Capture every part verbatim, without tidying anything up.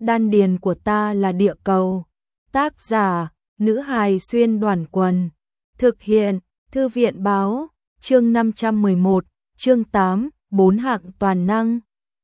Đan điền của ta là địa cầu. Tác giả, nữ hài xuyên đoàn quần. Thực hiện, thư viện báo, chương năm trăm mười một, chương tám, bốn hạng toàn năng.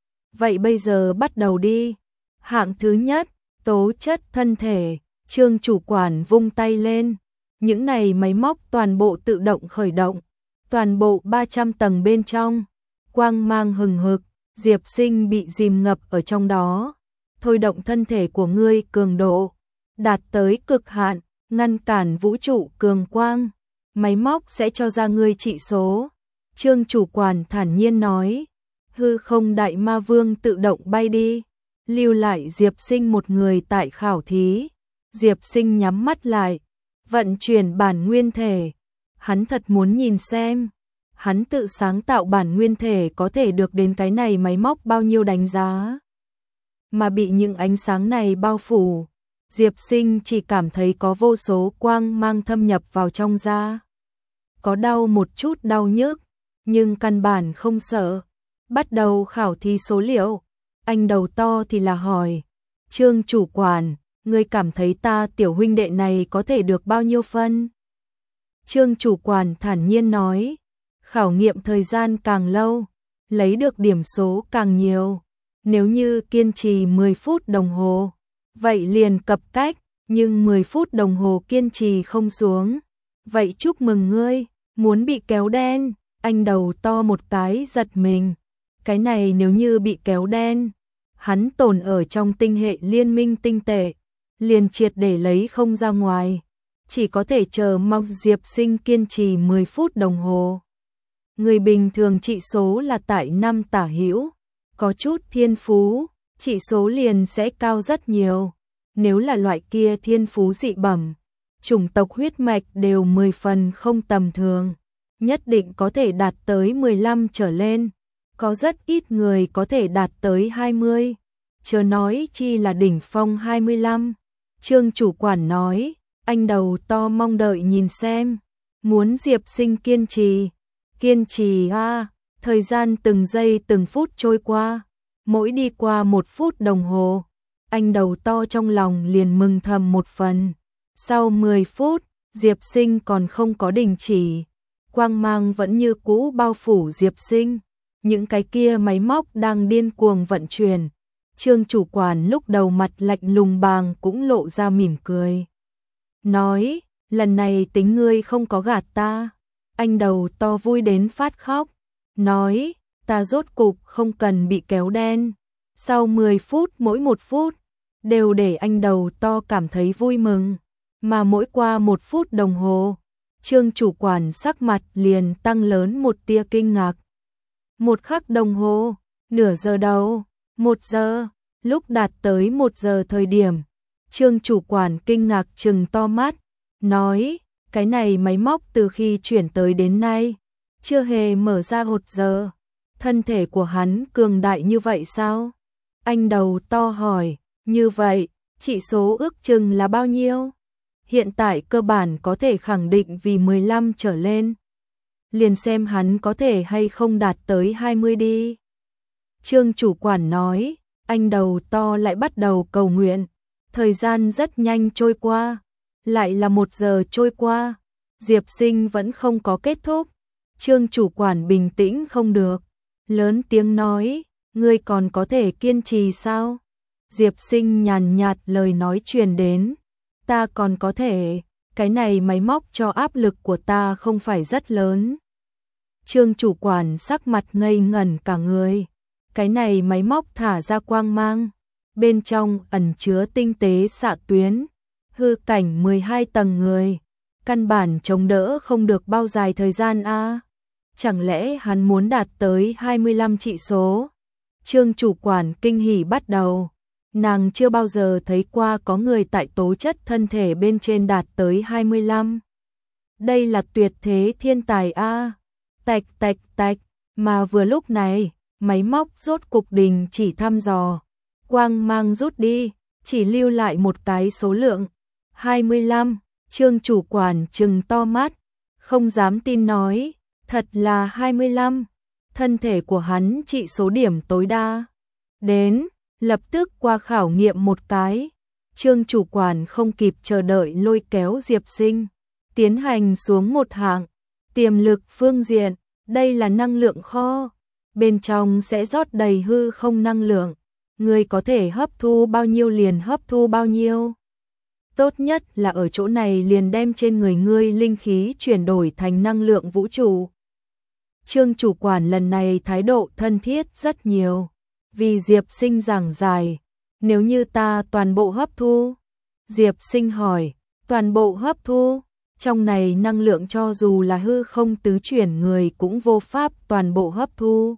Vậy bây giờ bắt đầu đi. Hạng thứ nhất, tố chất thân thể. Trương chủ quản vung tay lên. Những này máy móc toàn bộ tự động khởi động. Toàn bộ ba trăm tầng bên trong. Quang mang hừng hực, Diệp Sinh bị dìm ngập ở trong đó. Thôi động thân thể của ngươi cường độ đạt tới cực hạn, ngăn cản vũ trụ cường quang. Máy móc sẽ cho ra ngươi trị số. Trương chủ quản thản nhiên nói. Hư không đại ma vương tự động bay đi. Lưu lại Diệp Sinh một người tại khảo thí. Diệp Sinh nhắm mắt lại. Vận chuyển bản nguyên thể. Hắn thật muốn nhìn xem. Hắn tự sáng tạo bản nguyên thể có thể được đến cái này máy móc bao nhiêu đánh giá. Mà bị những ánh sáng này bao phủ. Diệp Sinh chỉ cảm thấy có vô số quang mang thâm nhập vào trong da. Có đau một chút đau nhức, nhưng căn bản không sợ. Bắt đầu khảo thí số liệu. Anh đầu to thì là hỏi. Trương chủ quản, ngươi cảm thấy ta tiểu huynh đệ này có thể được bao nhiêu phân? Trương chủ quản thản nhiên nói. Khảo nghiệm thời gian càng lâu, lấy được điểm số càng nhiều. Nếu như kiên trì mười phút đồng hồ, vậy liền cập cách, nhưng mười phút đồng hồ kiên trì không xuống. Vậy chúc mừng ngươi, muốn bị kéo đen. Anh đầu to một cái giật mình. Cái này nếu như bị kéo đen, hắn tồn ở trong tinh hệ liên minh tinh tệ, liền triệt để lấy không ra ngoài. Chỉ có thể chờ mong Diệp Sinh kiên trì mười phút đồng hồ. Người bình thường trị số là tại năm tả hữu, có chút thiên phú, trị số liền sẽ cao rất nhiều. Nếu là loại kia thiên phú dị bẩm, chủng tộc huyết mạch đều mười phần không tầm thường, nhất định có thể đạt tới mười lăm trở lên, có rất ít người có thể đạt tới hai mươi, chớ nói chi là đỉnh phong hai mươi lăm. Trương chủ quản nói, anh đầu to mong đợi nhìn xem, muốn Diệp Sinh kiên trì. Kiên trì a, à, thời gian từng giây từng phút trôi qua, mỗi đi qua một phút đồng hồ, anh đầu to trong lòng liền mừng thầm một phần. Sau mười phút, Diệp Sinh còn không có đình chỉ, quang mang vẫn như cũ bao phủ Diệp Sinh, những cái kia máy móc đang điên cuồng vận chuyển. Trương chủ quản lúc đầu mặt lạnh lùng bàng cũng lộ ra mỉm cười. Nói, lần này tính ngươi không có gạt ta. Anh đầu to vui đến phát khóc, nói, ta rốt cục không cần bị kéo đen. Sau mười phút mỗi một phút, đều để anh đầu to cảm thấy vui mừng. Mà mỗi qua một phút đồng hồ, Trương chủ quản sắc mặt liền tăng lớn một tia kinh ngạc. Một khắc đồng hồ, nửa giờ đầu, một giờ, lúc đạt tới một giờ thời điểm, Trương chủ quản kinh ngạc trừng to mắt, nói, cái này máy móc từ khi chuyển tới đến nay, chưa hề mở ra một giờ. Thân thể của hắn cường đại như vậy sao? Anh đầu to hỏi, như vậy, chỉ số ước chừng là bao nhiêu? Hiện tại cơ bản có thể khẳng định vì mười lăm trở lên. Liền xem hắn có thể hay không đạt tới hai mươi đi. Trương chủ quản nói, anh đầu to lại bắt đầu cầu nguyện. Thời gian rất nhanh trôi qua. Lại là một giờ trôi qua, Diệp Sinh vẫn không có kết thúc. Trương chủ quản bình tĩnh không được, lớn tiếng nói, ngươi còn có thể kiên trì sao? Diệp Sinh nhàn nhạt lời nói truyền đến, ta còn có thể, cái này máy móc cho áp lực của ta không phải rất lớn. Trương chủ quản sắc mặt ngây ngẩn cả người, cái này máy móc thả ra quang mang, bên trong ẩn chứa tinh tế xạ tuyến. Hư cảnh mười hai tầng người, căn bản chống đỡ không được bao dài thời gian a. À? Chẳng lẽ hắn muốn đạt tới hai mươi lăm trị số? Trương chủ quản kinh hỉ bắt đầu. Nàng chưa bao giờ thấy qua có người tại tố chất thân thể bên trên đạt tới hai mươi lăm. Đây là tuyệt thế thiên tài a. À? Tạch tạch tạch, mà vừa lúc này, máy móc rốt cục đình chỉ thăm dò. Quang mang rút đi, chỉ lưu lại một cái số lượng. hai mươi lăm, Trương chủ quản trừng to mắt, không dám tin nói, thật là hai mươi lăm. Thân thể của hắn trị số điểm tối đa đến lập tức qua khảo nghiệm một cái. Trương chủ quản không kịp chờ đợi lôi kéo Diệp Sinh, tiến hành xuống một hạng. Tiềm lực phương diện, đây là năng lượng kho, bên trong sẽ rót đầy hư không năng lượng, người có thể hấp thu bao nhiêu liền hấp thu bao nhiêu. Tốt nhất là ở chỗ này liền đem trên người ngươi linh khí chuyển đổi thành năng lượng vũ trụ. Trương chủ quản lần này thái độ thân thiết rất nhiều, vì Diệp Sinh giảng giải, nếu như ta toàn bộ hấp thu. Diệp Sinh hỏi, toàn bộ hấp thu, trong này năng lượng cho dù là hư không tứ chuyển người cũng vô pháp toàn bộ hấp thu.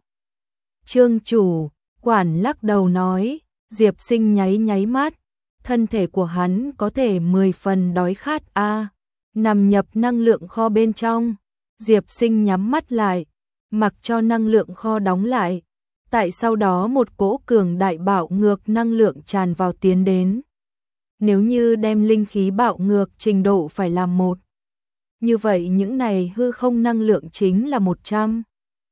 Trương chủ quản lắc đầu nói, Diệp Sinh nháy nháy mắt, thân thể của hắn có thể mười phần đói khát a, à, nằm nhập năng lượng kho bên trong. Diệp Sinh nhắm mắt lại, mặc cho năng lượng kho đóng lại. Tại sau đó một cỗ cường đại bạo ngược năng lượng tràn vào tiến đến. Nếu như đem linh khí bạo ngược trình độ phải làm một, như vậy những này hư không năng lượng chính là một trăm.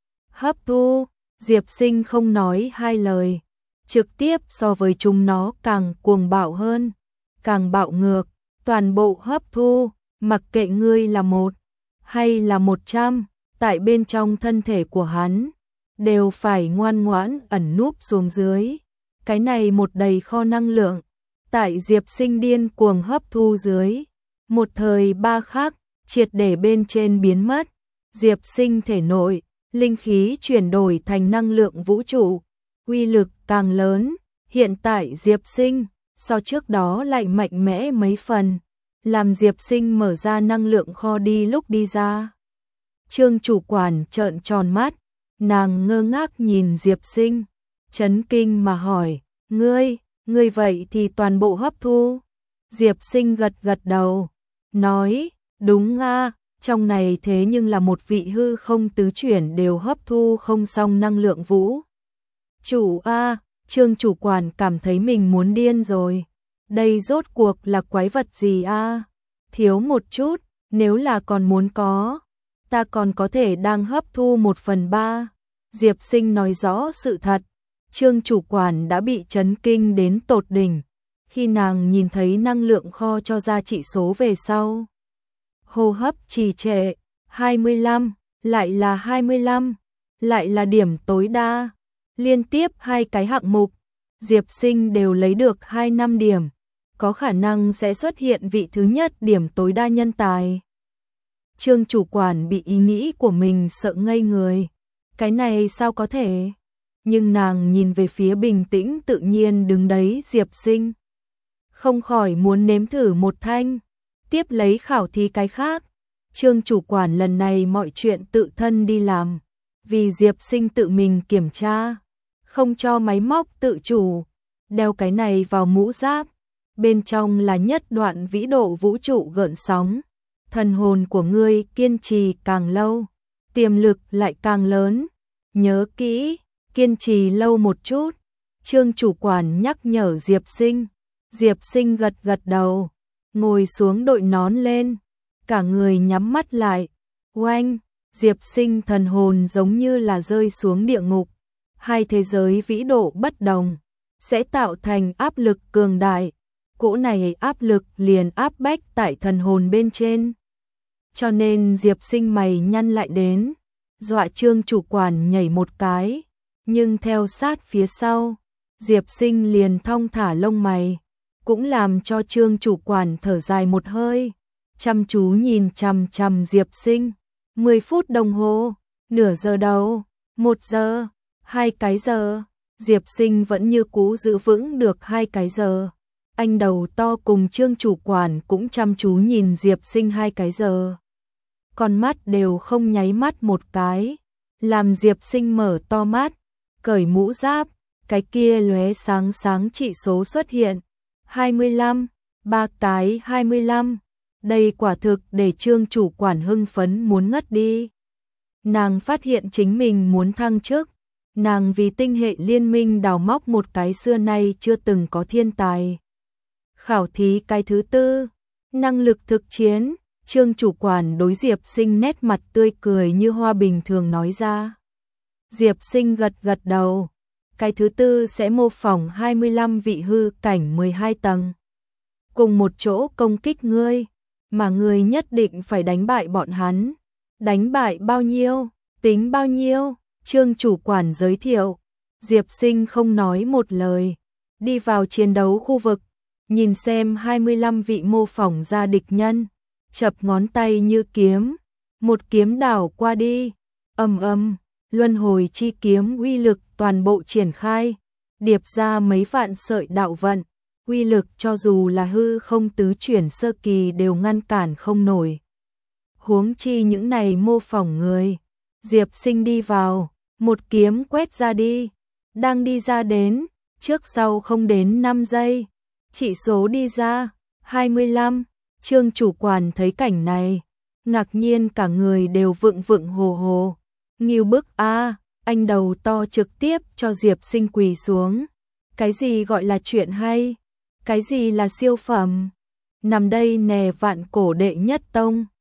Hấp thu, Diệp Sinh không nói hai lời, trực tiếp so với chúng nó càng cuồng bạo hơn, càng bạo ngược, toàn bộ hấp thu, mặc kệ ngươi là một hay là một trăm, tại bên trong thân thể của hắn đều phải ngoan ngoãn ẩn núp xuống dưới. Cái này một đầy kho năng lượng, tại Diệp Sinh điên cuồng hấp thu dưới, một thời ba khắc, triệt để bên trên biến mất. Diệp Sinh thể nội, linh khí chuyển đổi thành năng lượng vũ trụ, uy lực càng lớn. Hiện tại Diệp Sinh, so trước đó lại mạnh mẽ mấy phần, làm Diệp Sinh mở ra năng lượng kho đi lúc đi ra. Trương chủ quản trợn tròn mắt, nàng ngơ ngác nhìn Diệp Sinh, chấn kinh mà hỏi, ngươi, ngươi vậy thì toàn bộ hấp thu? Diệp Sinh gật gật đầu, nói, đúng a, trong này thế nhưng là một vị hư không tứ chuyển đều hấp thu không xong năng lượng vũ. Chủ a, Trương chủ quản cảm thấy mình muốn điên rồi. Đây rốt cuộc là quái vật gì a? Thiếu một chút, nếu là còn muốn có, ta còn có thể đang hấp thu một phần ba. Diệp Sinh nói rõ sự thật. Trương chủ quản đã bị chấn kinh đến tột đỉnh. Khi nàng nhìn thấy năng lượng kho cho ra chỉ số về sau, hô hấp trì trệ, hai mươi lăm, lại là hai mươi lăm, lại là điểm tối đa. Liên tiếp hai cái hạng mục, Diệp Sinh đều lấy được hai mươi lăm điểm, có khả năng sẽ xuất hiện vị thứ nhất điểm tối đa nhân tài. Trương chủ quản bị ý nghĩ của mình sợ ngây người. Cái này sao có thể? Nhưng nàng nhìn về phía bình tĩnh tự nhiên đứng đấy Diệp Sinh, không khỏi muốn nếm thử một thanh, tiếp lấy khảo thí cái khác. Trương chủ quản lần này mọi chuyện tự thân đi làm, vì Diệp Sinh tự mình kiểm tra, không cho máy móc tự chủ, đeo cái này vào mũ giáp, bên trong là nhất đoạn vĩ độ vũ trụ gợn sóng. Thần hồn của ngươi kiên trì càng lâu, tiềm lực lại càng lớn. Nhớ kỹ, kiên trì lâu một chút. Trương chủ quản nhắc nhở Diệp Sinh. Diệp Sinh gật gật đầu, ngồi xuống đội nón lên, cả người nhắm mắt lại. Oanh, Diệp Sinh thần hồn giống như là rơi xuống địa ngục. Hai thế giới vĩ độ bất đồng, sẽ tạo thành áp lực cường đại. Cỗ này áp lực liền áp bách tại thần hồn bên trên. Cho nên Diệp Sinh mày nhăn lại đến, dọa Trương chủ quản nhảy một cái, nhưng theo sát phía sau, Diệp Sinh liền thong thả lông mày, cũng làm cho Trương chủ quản thở dài một hơi, chăm chú nhìn chằm chằm Diệp Sinh. mười phút đồng hồ, nửa giờ đầu, một giờ, hai cái giờ, Diệp Sinh vẫn như cũ giữ vững được hai cái giờ. Anh đầu to cùng Trương chủ quản cũng chăm chú nhìn Diệp Sinh hai cái giờ. Con mắt đều không nháy mắt một cái, làm Diệp Sinh mở to mắt, cởi mũ giáp, cái kia lóe sáng sáng chỉ số xuất hiện, hai mươi lăm, ba cái hai mươi lăm. Đây quả thực để Trương chủ quản hưng phấn muốn ngất đi. Nàng phát hiện chính mình muốn thăng chức, nàng vì tinh hệ liên minh đào móc một cái xưa nay chưa từng có thiên tài. Khảo thí cái thứ tư, năng lực thực chiến. Trương chủ quản đối Diệp Sinh nét mặt tươi cười như hoa bình thường nói ra. Diệp Sinh gật gật đầu, cái thứ tư sẽ mô phỏng hai mươi lăm vị hư cảnh mười hai tầng. Cùng một chỗ công kích ngươi, mà ngươi nhất định phải đánh bại bọn hắn. Đánh bại bao nhiêu, tính bao nhiêu, Trương chủ quản giới thiệu. Diệp Sinh không nói một lời, đi vào chiến đấu khu vực, nhìn xem hai mươi lăm vị mô phỏng ra địch nhân, chập ngón tay như kiếm, một kiếm đảo qua đi, ầm ầm, luân hồi chi kiếm uy lực toàn bộ triển khai, điệp ra mấy vạn sợi đạo vận, uy lực cho dù là hư không tứ chuyển sơ kỳ đều ngăn cản không nổi. Huống chi những này mô phỏng người, Diệp Sinh đi vào, một kiếm quét ra đi, đang đi ra đến, trước sau không đến năm giây, chỉ số đi ra, hai mươi lăm, Trương chủ quản thấy cảnh này, ngạc nhiên cả người đều vựng vựng hồ hồ, nghiêu bức a, anh đầu to trực tiếp cho Diệp Sinh quỳ xuống, cái gì gọi là chuyện hay, cái gì là siêu phẩm, nằm đây nè vạn cổ đệ nhất tông.